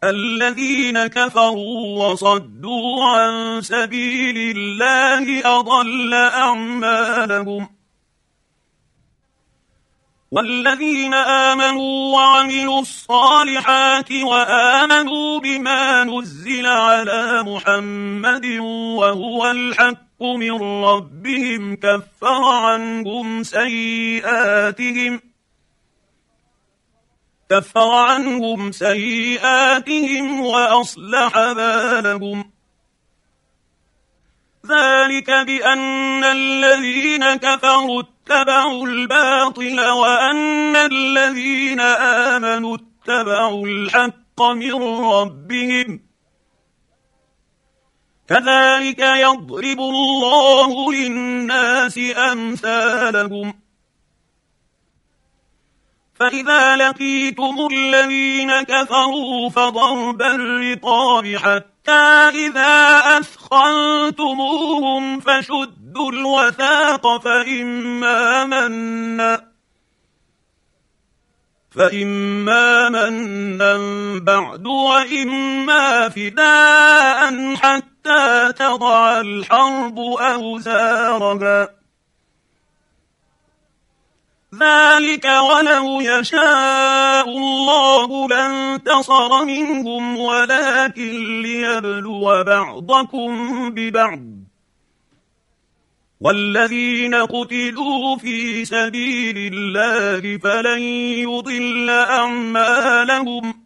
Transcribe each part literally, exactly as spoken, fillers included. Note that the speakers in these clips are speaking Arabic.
الذين كفروا وصدوا عن سبيل الله أضل أعمالهم. والذين آمنوا وعملوا الصالحات وآمنوا بما نزل على محمد وهو الحق من ربهم كفر عنهم سيئاتهم كفر عنهم سيئاتهم وأصلح بالهم. ذلك بأن الذين كفروا اتبعوا الباطل وأن الذين آمنوا اتبعوا الحق من ربهم. كذلك يضرب الله للناس أمثالهم. فإذا لقيتم الذين كفروا فضرب الرقاب حتى إذا أثخنتموهم فشدوا الوثاق فإما منا فإما منا بعد وإما فداء حتى تضع الحرب أوزارها. ذلك ولو يشاء الله لانتصر منهم ولكن ليبلو بعضكم ببعض. والذين قتلوا في سبيل الله فلن يضل أعمالهم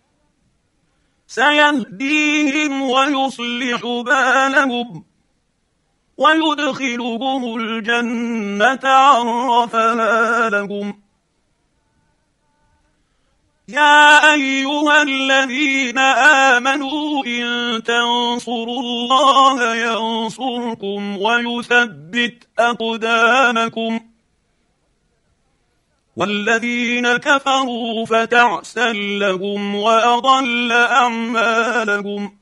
سيهديهم ويصلح بالهم ويدخلهم الجنة عرفها لهم. يا أيها الذين آمنوا إن تنصروا الله ينصركم ويثبت أقدامكم. والذين كفروا فتعسا لهم وأضل أعمالهم.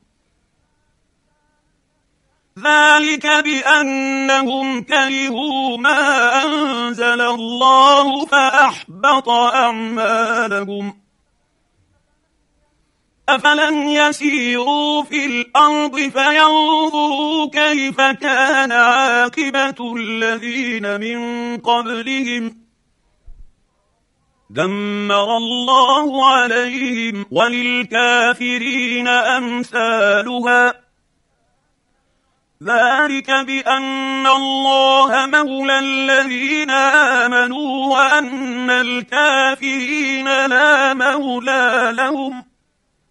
ذلك بأنهم كرهوا ما أنزل الله فأحبط أعمالهم. أفلم يسيروا في الأرض فينظروا كيف كان عاقبة الذين من قبلهم دمر الله عليهم وللكافرين أمثالها. ذلك بأن الله مولى الذين آمنوا وأن الكافرين لا مولى لهم.